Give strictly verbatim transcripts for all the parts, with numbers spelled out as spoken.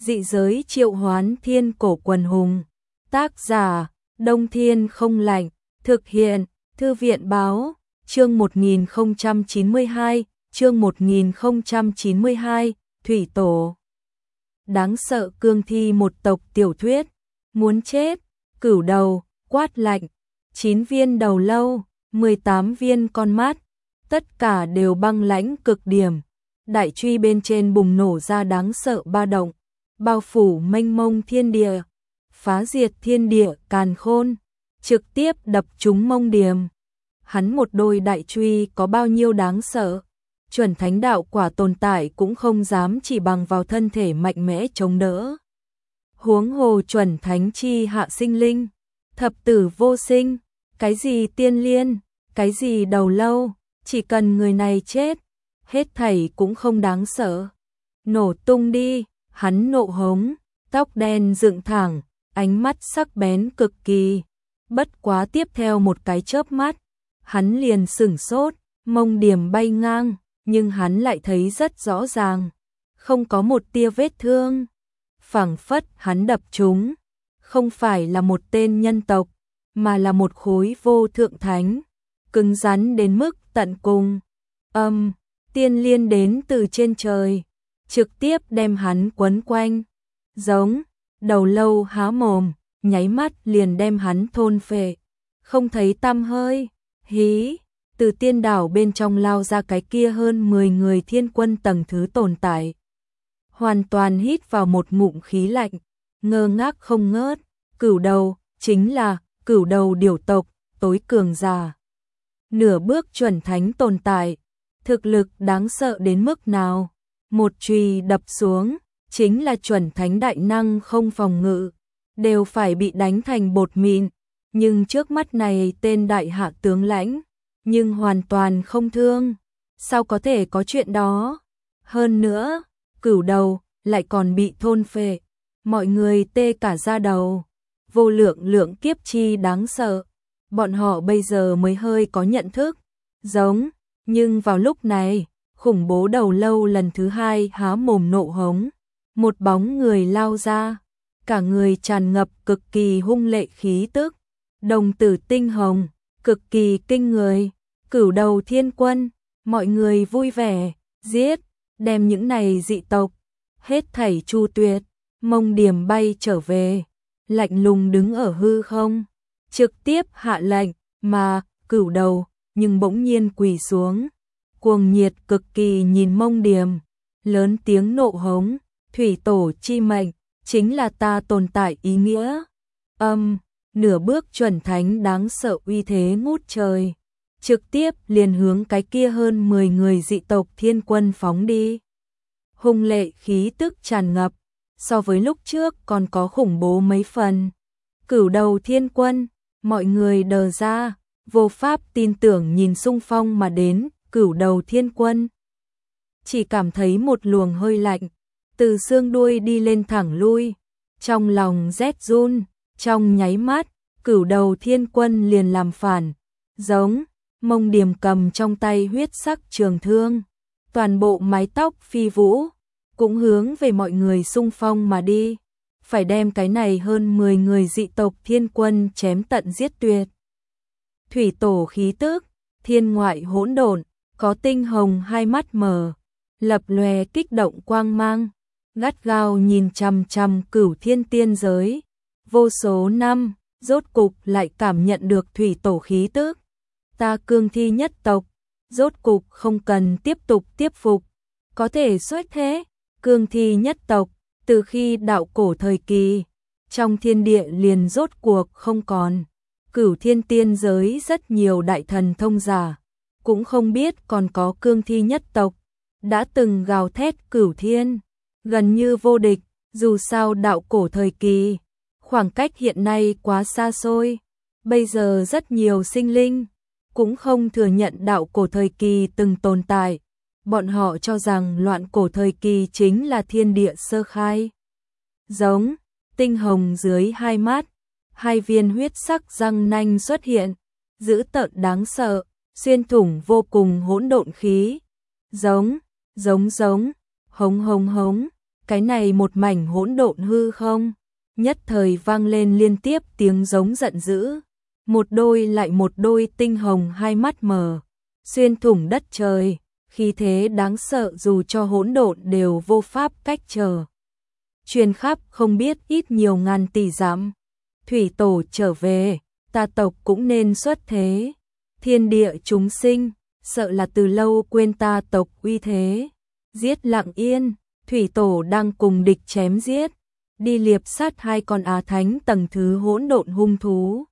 dị giới triệu hoán thiên cổ quần hùng. Tác giả, Đông Thiên Không Lạnh, thực hiện, Thư viện Báo, chương một nghìn không trăm chín mươi hai, chương một nghìn không trăm chín mươi hai, Thủy Tổ. Đáng sợ cương thi một tộc tiểu thuyết, muốn chết, cửu đầu, quát lạnh, chín viên đầu lâu, mười tám viên con mắt, tất cả đều băng lãnh cực điểm. Đại truy bên trên bùng nổ ra đáng sợ ba động, bao phủ mênh mông thiên địa, phá diệt thiên địa càn khôn, trực tiếp đập trúng Mông Điềm. Hắn một đôi đại truy có bao nhiêu đáng sợ, chuẩn thánh đạo quả tồn tại cũng không dám chỉ bằng vào thân thể mạnh mẽ chống đỡ. Huống hồ chuẩn thánh chi hạ sinh linh, thập tử vô sinh, cái gì tiên liên, cái gì đầu lâu, chỉ cần người này chết, hết thảy cũng không đáng sợ. Nổ tung đi, hắn nộ hống, tóc đen dựng thẳng, ánh mắt sắc bén cực kỳ. Bất quá tiếp theo một cái chớp mắt, hắn liền sửng sốt, Mông Điềm bay ngang, nhưng hắn lại thấy rất rõ ràng, không có một tia vết thương. Phảng phất hắn đập trúng, không phải là một tên nhân tộc, mà là một khối vô thượng thánh, cứng rắn đến mức tận cùng. Âm, um, tiên liên đến từ trên trời, trực tiếp đem hắn quấn quanh, giống, đầu lâu há mồm, nháy mắt liền đem hắn thôn phệ, không thấy tăm hơi. Hí, từ tiên đảo bên trong lao ra cái kia hơn mười người thiên quân tầng thứ tồn tại. Hoàn toàn hít vào một ngụm khí lạnh, ngơ ngác không ngớt, cửu đầu, chính là cửu đầu điểu tộc, tối cường giả. Nửa bước chuẩn thánh tồn tại, thực lực đáng sợ đến mức nào, một chùy đập xuống, chính là chuẩn thánh đại năng không phòng ngự, đều phải bị đánh thành bột mịn, nhưng trước mắt này tên đại hạ tướng lãnh, nhưng hoàn toàn không thương, sao có thể có chuyện đó, hơn nữa, cửu đầu, lại còn bị thôn phệ, mọi người tê cả da đầu, vô lượng lượng kiếp chi đáng sợ, bọn họ bây giờ mới hơi có nhận thức, giống, nhưng vào lúc này, khủng bố đầu lâu lần thứ hai há mồm nộ hống, một bóng người lao ra, cả người tràn ngập cực kỳ hung lệ khí tức, đồng tử tinh hồng, cực kỳ kinh người, cửu đầu thiên quân, mọi người vui vẻ, giết, đem những này dị tộc, hết thảy chu tuyệt. Mông Điềm bay trở về, lạnh lùng đứng ở hư không, trực tiếp hạ lệnh, mà cửu đầu, nhưng bỗng nhiên quỳ xuống, cuồng nhiệt cực kỳ nhìn Mông Điềm, lớn tiếng nộ hống, Thủy Tổ chi mệnh, chính là ta tồn tại ý nghĩa. Âm, um, nửa bước chuẩn thánh đáng sợ uy thế ngút trời, trực tiếp liền hướng cái kia hơn mười người dị tộc thiên quân phóng đi. Hung lệ khí tức tràn ngập, so với lúc trước còn có khủng bố mấy phần. Cửu đầu thiên quân, mọi người đờ ra, vô pháp tin tưởng nhìn xung phong mà đến, cửu đầu thiên quân. Chỉ cảm thấy một luồng hơi lạnh, từ xương đuôi đi lên thẳng lui, trong lòng rét run, trong nháy mắt, cửu đầu thiên quân liền làm phản, giống, Mông Điềm cầm trong tay huyết sắc trường thương, toàn bộ mái tóc phi vũ, cũng hướng về mọi người xung phong mà đi, phải đem cái này hơn mười người dị tộc thiên quân chém tận giết tuyệt. Thủy Tổ khí tức, thiên ngoại hỗn độn, có tinh hồng hai mắt mờ, lập lòe kích động quang mang, gắt gao nhìn chằm chằm cửu thiên tiên giới. Vô số năm, rốt cục lại cảm nhận được Thủy Tổ khí tức. Ta cương thi nhất tộc, rốt cục không cần tiếp tục tiếp phục, có thể xuất thế. Cương thi nhất tộc, từ khi đạo cổ thời kỳ, trong thiên địa liền rốt cuộc không còn. Cửu thiên tiên giới rất nhiều đại thần thông giả, cũng không biết còn có cương thi nhất tộc, đã từng gào thét cửu thiên, gần như vô địch, dù sao đạo cổ thời kỳ, khoảng cách hiện nay quá xa xôi, bây giờ rất nhiều sinh linh, cũng không thừa nhận đạo cổ thời kỳ từng tồn tại. Bọn họ cho rằng loạn cổ thời kỳ chính là thiên địa sơ khai. Giống, tinh hồng dưới hai mắt, hai viên huyết sắc răng nanh xuất hiện, dữ tợn đáng sợ, xuyên thủng vô cùng hỗn độn khí. Giống, giống giống, hống hống hống, cái này một mảnh hỗn độn hư không, nhất thời vang lên liên tiếp tiếng giống giận dữ, một đôi lại một đôi tinh hồng hai mắt mờ, xuyên thủng đất trời, khí thế đáng sợ dù cho hỗn độn đều vô pháp cách trở. Truyền khắp không biết ít nhiều ngàn tỷ dặm, thủy tổ trở về, ta tộc cũng nên xuất thế, thiên địa chúng sinh, sợ là từ lâu quên ta tộc uy thế, giết Lặng Yên, thủy tổ đang cùng địch chém giết, đi liệp sát hai con á thánh tầng thứ hỗn độn hung thú.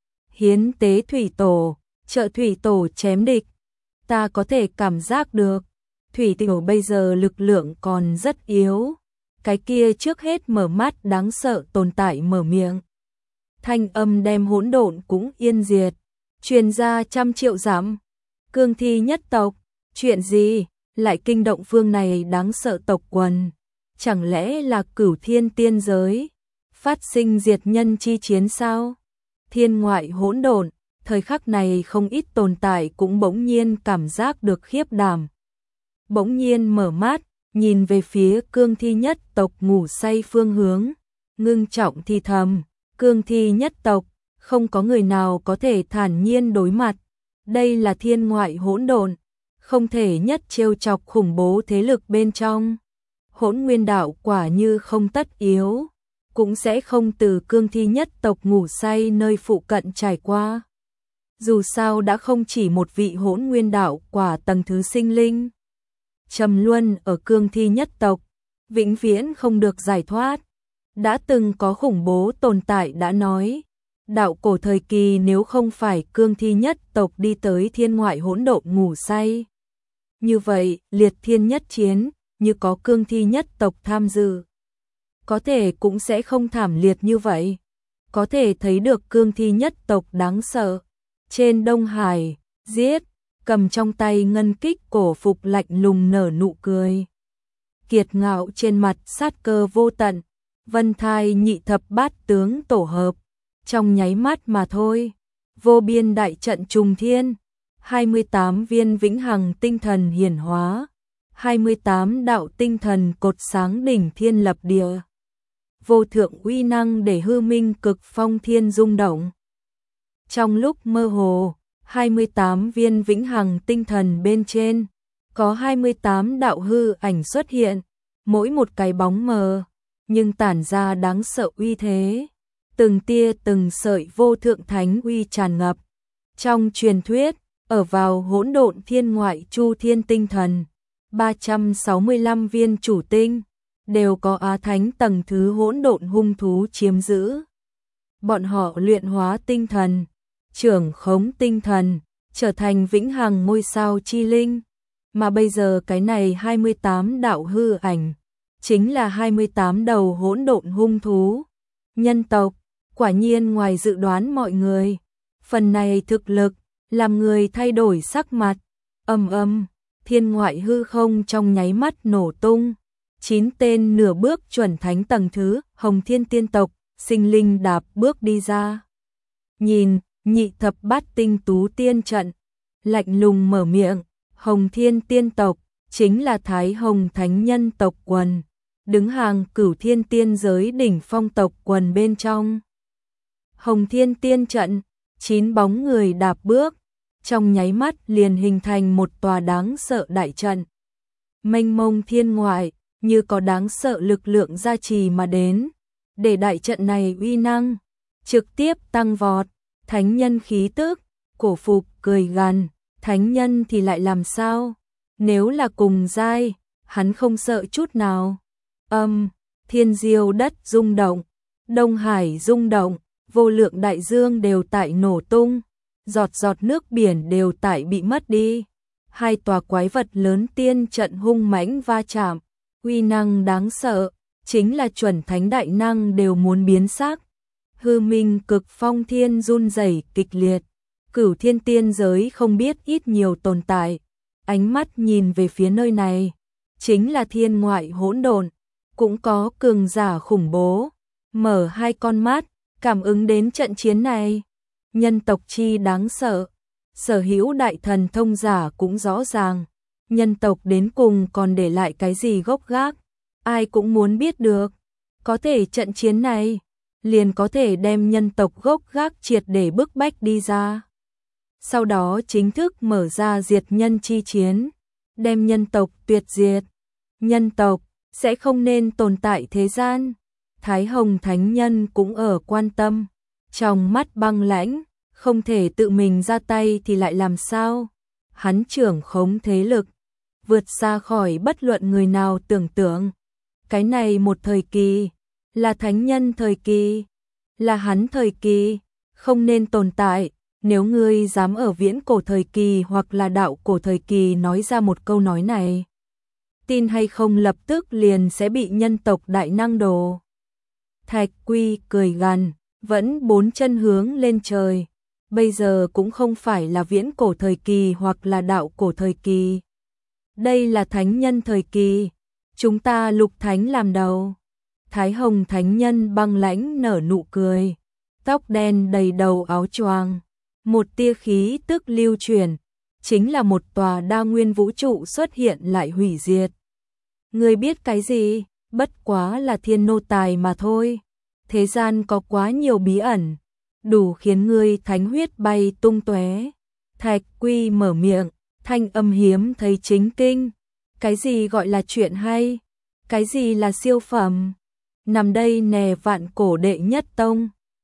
Hiến tế thủy tổ, trợ thủy tổ chém địch, ta có thể cảm giác được, thủy tổ bây giờ lực lượng còn rất yếu, cái kia trước hết mở mắt đáng sợ tồn tại mở miệng. Thanh âm đem hỗn độn cũng yên diệt, truyền ra trăm triệu dặm. Cương thi nhất tộc, chuyện gì lại kinh động phương này đáng sợ tộc quần? Chẳng lẽ là Cửu Thiên tiên giới phát sinh diệt nhân chi chiến sao? Thiên ngoại hỗn độn, thời khắc này không ít tồn tại cũng bỗng nhiên cảm giác được khiếp đảm. Bỗng nhiên mở mắt, nhìn về phía cương thi nhất tộc ngủ say phương hướng, ngưng trọng thì thầm, cương thi nhất tộc, không có người nào có thể thản nhiên đối mặt. Đây là thiên ngoại hỗn độn, không thể nhất trêu chọc khủng bố thế lực bên trong. Hỗn nguyên đạo quả như không tất yếu, cũng sẽ không từ cương thi nhất tộc ngủ say nơi phụ cận trải qua. Dù sao đã không chỉ một vị hỗn nguyên đạo quả tầng thứ sinh linh trầm luân ở cương thi nhất tộc, vĩnh viễn không được giải thoát. Đã từng có khủng bố tồn tại đã nói, đạo cổ thời kỳ nếu không phải cương thi nhất tộc đi tới thiên ngoại hỗn độn ngủ say. Như vậy, liệt thiên nhất chiến, như có cương thi nhất tộc tham dự, có thể cũng sẽ không thảm liệt như vậy. Có thể thấy được cương thi nhất tộc đáng sợ. Trên Đông Hải, giết, cầm trong tay ngân kích cổ phục lạnh lùng nở nụ cười. Kiệt ngạo trên mặt sát cơ vô tận, vân thai nhị thập bát tướng tổ hợp. Trong nháy mắt mà thôi, vô biên đại trận trùng thiên, hai mươi tám viên vĩnh hằng tinh thần hiển hóa, hai mươi tám đạo tinh thần cột sáng đỉnh thiên lập địa. Vô thượng uy năng để hư minh cực phong thiên rung động. Trong lúc mơ hồ, hai mươi tám viên vĩnh hằng tinh thần bên trên, có hai mươi tám đạo hư ảnh xuất hiện, mỗi một cái bóng mờ, nhưng tản ra đáng sợ uy thế. Từng tia từng sợi vô thượng thánh uy tràn ngập. Trong truyền thuyết, ở vào hỗn độn thiên ngoại chu thiên tinh thần, ba trăm sáu mươi lăm viên chủ tinh, đều có á thánh tầng thứ hỗn độn hung thú chiếm giữ. Bọn họ luyện hóa tinh thần, trưởng khống tinh thần, trở thành vĩnh hằng ngôi sao chi linh. Mà bây giờ cái này hai mươi tám đạo hư ảnh, chính là hai mươi tám đầu hỗn độn hung thú. Nhân tộc, quả nhiên ngoài dự đoán mọi người. Phần này thực lực, làm người thay đổi sắc mặt. Âm âm, thiên ngoại hư không trong nháy mắt nổ tung. Chín tên nửa bước chuẩn thánh tầng thứ, Hồng Thiên tiên tộc, sinh linh đạp bước đi ra. Nhìn, nhị thập bát tinh tú tiên trận, lạnh lùng mở miệng, Hồng Thiên tiên tộc, chính là Thái Hồng Thánh Nhân tộc quần, đứng hàng Cửu Thiên tiên giới đỉnh phong tộc quần bên trong. Hồng Thiên tiên trận, chín bóng người đạp bước, trong nháy mắt liền hình thành một tòa đáng sợ đại trận. Mênh mông thiên ngoại, như có đáng sợ lực lượng gia trì mà đến, để đại trận này uy năng trực tiếp tăng vọt. Thánh nhân khí tức, cổ phục cười gằn, thánh nhân thì lại làm sao? Nếu là cùng giai, hắn không sợ chút nào. Âm, thiên diêu đất rung động, Đông Hải rung động, vô lượng đại dương đều tại nổ tung, giọt giọt nước biển đều tại bị mất đi. Hai tòa quái vật lớn tiên trận hung mãnh va chạm, uy năng đáng sợ, chính là chuẩn thánh đại năng đều muốn biến sắc. Hư minh cực phong thiên run rẩy kịch liệt, Cửu Thiên tiên giới không biết ít nhiều tồn tại, ánh mắt nhìn về phía nơi này, chính là thiên ngoại hỗn độn, cũng có cường giả khủng bố, mở hai con mắt, cảm ứng đến trận chiến này, nhân tộc chi đáng sợ, sở hữu đại thần thông giả cũng rõ ràng, nhân tộc đến cùng còn để lại cái gì gốc gác, ai cũng muốn biết được. Có thể trận chiến này liền có thể đem nhân tộc gốc gác triệt để bức bách đi ra. Sau đó chính thức mở ra diệt nhân chi chiến, đem nhân tộc tuyệt diệt. Nhân tộc sẽ không nên tồn tại thế gian. Thái Hồng Thánh Nhân cũng ở quan tâm, trong mắt băng lãnh, không thể tự mình ra tay thì lại làm sao? Hắn trưởng khống thế lực, vượt xa khỏi bất luận người nào tưởng tượng. Cái này một thời kỳ, là thánh nhân thời kỳ, là hắn thời kỳ, không nên tồn tại. Nếu ngươi dám ở viễn cổ thời kỳ hoặc là đạo cổ thời kỳ nói ra một câu nói này, tin hay không lập tức liền sẽ bị nhân tộc đại năng đồ. Thạch Quy cười gằn, vẫn bốn chân hướng lên trời. Bây giờ cũng không phải là viễn cổ thời kỳ hoặc là đạo cổ thời kỳ. Đây là thánh nhân thời kỳ. Chúng ta lục thánh làm đầu. Thái Hồng Thánh Nhân băng lãnh nở nụ cười. Tóc đen đầy đầu áo choàng. Một tia khí tức lưu chuyển. Chính là một tòa đa nguyên vũ trụ xuất hiện lại hủy diệt. Ngươi biết cái gì? Bất quá là thiên nô tài mà thôi. Thế gian có quá nhiều bí ẩn, đủ khiến ngươi thánh huyết bay tung tóe. Thạch Quy mở miệng, thanh âm hiếm thấy chính kinh. Cái gì gọi là chuyện hay? Cái gì là siêu phẩm? Nằm đây nè vạn cổ đệ nhất tông.